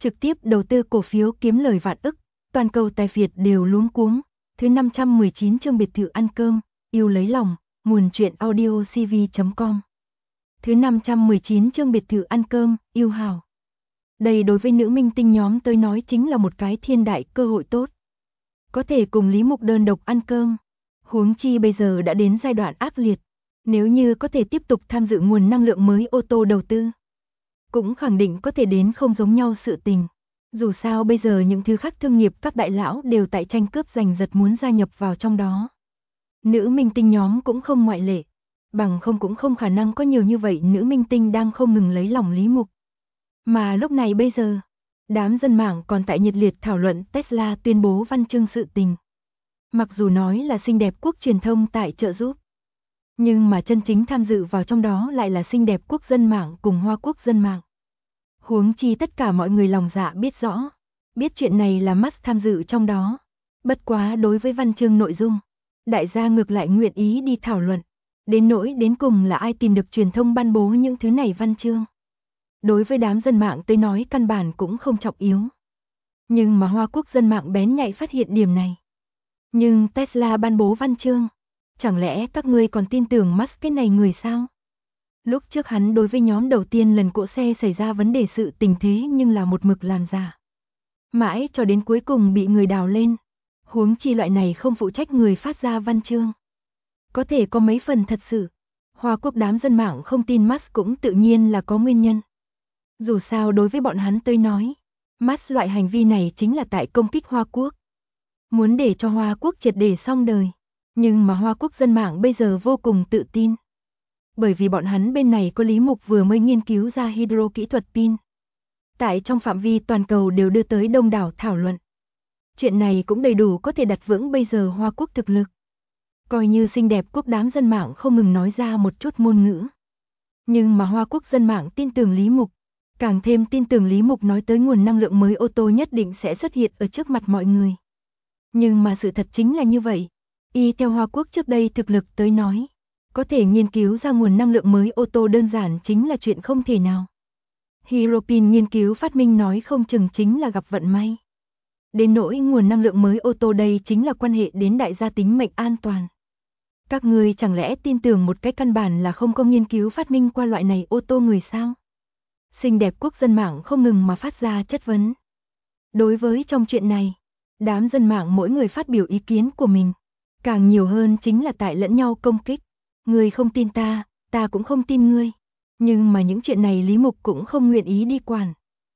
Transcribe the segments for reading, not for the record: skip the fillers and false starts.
trực tiếp đầu tư cổ phiếu kiếm lời vạn ức, toàn cầu tài phiệt đều luống cuống. Thứ 519 chương biệt thự ăn cơm, yêu lấy lòng, nguồn truyện audio cv.com. Thứ 519 chương biệt thự ăn cơm, yêu hào. Đây đối với nữ minh tinh nhóm tôi nói chính là một cái thiên đại cơ hội tốt. Có thể cùng Lý Mục đơn độc ăn cơm. Huống chi bây giờ đã đến giai đoạn ác liệt. Nếu như có thể tiếp tục tham dự nguồn năng lượng mới ô tô đầu tư, cũng khẳng định có thể đến không giống nhau sự tình. Dù sao bây giờ những thứ khác thương nghiệp các đại lão đều tại tranh cướp giành giật muốn gia nhập vào trong đó. Nữ minh tinh nhóm cũng không ngoại lệ. Bằng không cũng không khả năng có nhiều như vậy nữ minh tinh đang không ngừng lấy lòng Lý Mục. Mà lúc này bây giờ, đám dân mạng còn tại nhiệt liệt thảo luận Tesla tuyên bố văn chương sự tình. Mặc dù nói là xinh đẹp quốc truyền thông tại trợ giúp, nhưng mà chân chính tham dự vào trong đó lại là xinh đẹp quốc dân mạng cùng Hoa quốc dân mạng. Huống chi tất cả mọi người lòng dạ biết rõ, biết chuyện này là Musk tham dự trong đó. Bất quá đối với văn chương nội dung, đại gia ngược lại nguyện ý đi thảo luận. Đến nỗi đến cùng là ai tìm được truyền thông ban bố những thứ này văn chương. Đối với đám dân mạng tôi nói căn bản cũng không trọng yếu. Nhưng mà Hoa quốc dân mạng bén nhạy phát hiện điểm này. Nhưng Tesla ban bố văn chương, chẳng lẽ các ngươi còn tin tưởng Musk cái này người sao? Lúc trước hắn đối với nhóm đầu tiên lần cỗ xe xảy ra vấn đề sự tình thế nhưng là một mực làm giả. Mãi cho đến cuối cùng bị người đào lên. Huống chi loại này không phụ trách người phát ra văn chương. Có thể có mấy phần thật sự. Hoa quốc đám dân mạng không tin Musk cũng tự nhiên là có nguyên nhân. Dù sao đối với bọn hắn tôi nói, Musk loại hành vi này chính là tại công kích Hoa quốc. Muốn để cho Hoa quốc triệt để xong đời. Nhưng mà Hoa quốc dân mạng bây giờ vô cùng tự tin. Bởi vì bọn hắn bên này có Lý Mục vừa mới nghiên cứu ra hydro kỹ thuật pin. Tại trong phạm vi toàn cầu đều đưa tới đông đảo thảo luận. Chuyện này cũng đầy đủ có thể đặt vững bây giờ Hoa quốc thực lực. Coi như xinh đẹp quốc đám dân mạng không ngừng nói ra một chút ngôn ngữ. Nhưng mà Hoa quốc dân mạng tin tưởng Lý Mục. Càng thêm tin tưởng Lý Mục nói tới nguồn năng lượng mới ô tô nhất định sẽ xuất hiện ở trước mặt mọi người. Nhưng mà sự thật chính là như vậy. Y theo Hoa quốc trước đây thực lực tới nói, có thể nghiên cứu ra nguồn năng lượng mới ô tô đơn giản chính là chuyện không thể nào. Hiropin nghiên cứu phát minh nói không chừng chính là gặp vận may. Đến nỗi nguồn năng lượng mới ô tô đây chính là quan hệ đến đại gia tính mệnh an toàn. Các ngươi chẳng lẽ tin tưởng một cái căn bản là không có nghiên cứu phát minh qua loại này ô tô người sao? Xinh đẹp quốc dân mạng không ngừng mà phát ra chất vấn. Đối với trong chuyện này, đám dân mạng mỗi người phát biểu ý kiến của mình. Càng nhiều hơn chính là tại lẫn nhau công kích. Ngươi không tin ta, ta cũng không tin ngươi. Nhưng mà những chuyện này Lý Mục cũng không nguyện ý đi quản.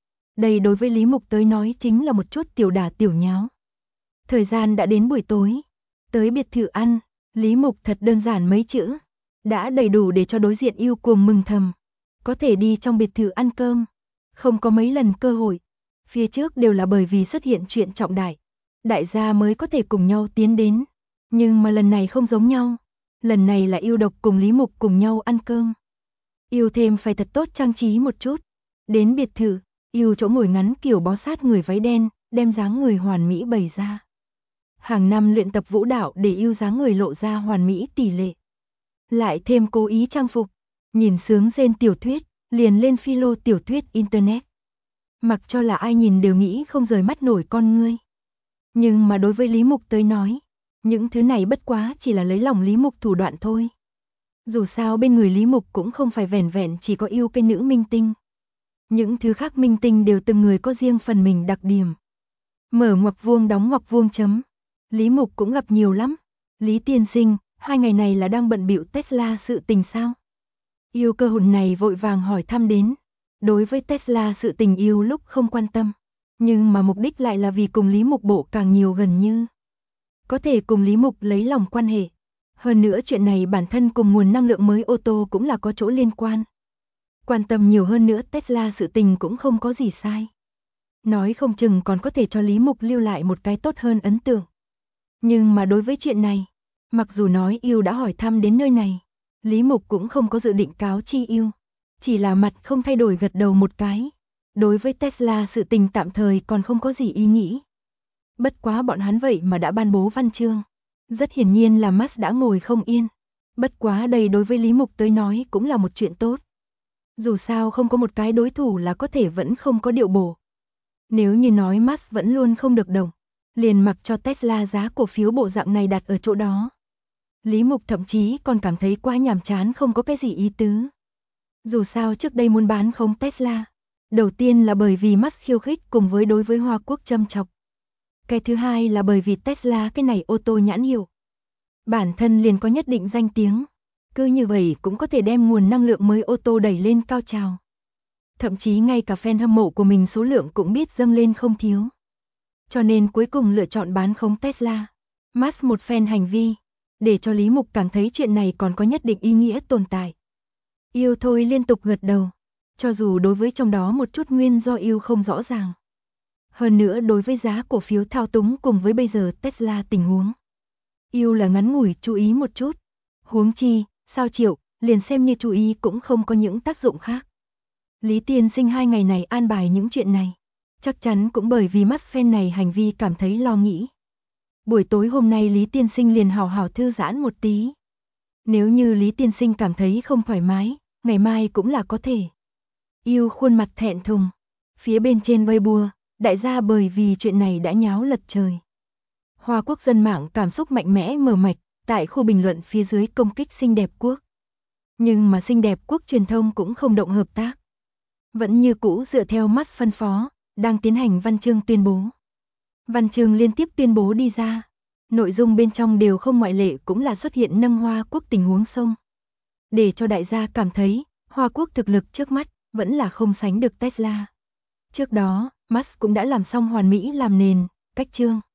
Đây đối với Lý Mục tới nói chính là một chút tiểu đả tiểu nháo. Thời gian đã đến buổi tối. Tới biệt thự ăn, Lý Mục thật đơn giản mấy chữ. Đã đầy đủ để cho đối diện yêu cuồng mừng thầm. Có thể đi trong biệt thự ăn cơm. Không có mấy lần cơ hội. Phía trước đều là bởi vì xuất hiện chuyện trọng đại. Đại gia mới có thể cùng nhau tiến đến. Nhưng mà lần này không giống nhau. Lần này là yêu độc cùng Lý Mục cùng nhau ăn cơm. Yêu thêm phải thật tốt trang trí một chút. Đến biệt thự, yêu chỗ ngồi ngắn kiểu bó sát người váy đen, đem dáng người hoàn mỹ bày ra. Hàng năm luyện tập vũ đạo để yêu dáng người lộ ra hoàn mỹ tỷ lệ. Lại thêm cố ý trang phục, nhìn sướng rên tiểu thuyết, liền lên philo tiểu thuyết internet. Mặc cho là ai nhìn đều nghĩ không rời mắt nổi con ngươi. Nhưng mà đối với Lý Mục tới nói, những thứ này bất quá chỉ là lấy lòng Lý Mục thủ đoạn thôi. Dù sao bên người Lý Mục cũng không phải vẻn vẹn chỉ có yêu cái nữ minh tinh. Những thứ khác minh tinh đều từng người có riêng phần mình đặc điểm. Mở ngoặc vuông đóng ngoặc vuông chấm. Lý Mục cũng gặp nhiều lắm. Lý tiên sinh, 2 ngày này là đang bận bịu Tesla sự tình sao? Yêu cơ hồn này vội vàng hỏi thăm đến. Đối với Tesla sự tình yêu lúc không quan tâm. Nhưng mà mục đích lại là vì cùng Lý Mục bộ càng nhiều gần như. Có thể cùng Lý Mục lấy lòng quan hệ. Hơn nữa chuyện này bản thân cùng nguồn năng lượng mới ô tô cũng là có chỗ liên quan. Quan tâm nhiều hơn nữa Tesla sự tình cũng không có gì sai. Nói không chừng còn có thể cho Lý Mục lưu lại một cái tốt hơn ấn tượng. Nhưng mà đối với chuyện này, mặc dù nói yêu đã hỏi thăm đến nơi này, Lý Mục cũng không có dự định cáo chi yêu. Chỉ là mặt không thay đổi gật đầu một cái. Đối với Tesla sự tình tạm thời còn không có gì ý nghĩ. Bất quá bọn hắn vậy mà đã ban bố văn chương. Rất hiển nhiên là Musk đã ngồi không yên. Bất quá đây đối với Lý Mục tới nói cũng là một chuyện tốt. Dù sao không có một cái đối thủ là có thể vẫn không có điệu bộ. Nếu như nói Musk vẫn luôn không được đồng, liền mặc cho Tesla giá cổ phiếu bộ dạng này đặt ở chỗ đó. Lý Mục thậm chí còn cảm thấy quá nhàm chán, không có cái gì ý tứ. Dù sao trước đây muốn bán khống Tesla, đầu tiên là bởi vì Musk khiêu khích cùng với đối với Hoa Quốc châm chọc. Cái thứ hai là bởi vì Tesla cái này ô tô nhãn hiệu, bản thân liền có nhất định danh tiếng. Cứ như vậy cũng có thể đem nguồn năng lượng mới ô tô đẩy lên cao trào. Thậm chí ngay cả fan hâm mộ của mình số lượng cũng biết dâng lên không thiếu. Cho nên cuối cùng lựa chọn bán khống Tesla. Musk một phen hành vi, để cho Lý Mục cảm thấy chuyện này còn có nhất định ý nghĩa tồn tại. Yêu thôi liên tục gật đầu, cho dù đối với trong đó một chút nguyên do yêu không rõ ràng. Hơn nữa đối với giá cổ phiếu thao túng cùng với bây giờ Tesla tình huống, yêu là ngắn ngủi chú ý một chút. Huống chi, sao Triệu, liền xem như chú ý cũng không có những tác dụng khác. Lý Tiên Sinh 2 ngày này an bài những chuyện này, chắc chắn cũng bởi vì Musk fan này hành vi cảm thấy lo nghĩ. Buổi tối hôm nay Lý Tiên Sinh liền hào hào thư giãn một tí. Nếu như Lý Tiên Sinh cảm thấy không thoải mái, ngày mai cũng là có thể. Yêu khuôn mặt thẹn thùng. Phía bên trên Weibo, đại gia bởi vì chuyện này đã nháo lật trời. Hoa Quốc dân mạng cảm xúc mạnh mẽ mở mạch, tại khu bình luận phía dưới công kích xinh đẹp quốc. Nhưng mà xinh đẹp quốc truyền thông cũng không động hợp tác. Vẫn như cũ dựa theo Musk phân phó, đang tiến hành văn chương tuyên bố. Văn chương liên tiếp tuyên bố đi ra. Nội dung bên trong đều không ngoại lệ cũng là xuất hiện nâng Hoa Quốc tình huống sông. Để cho đại gia cảm thấy, Hoa Quốc thực lực trước mắt, vẫn là không sánh được Tesla. Trước đó, Musk cũng đã làm xong hoàn mỹ làm nền, cách chương.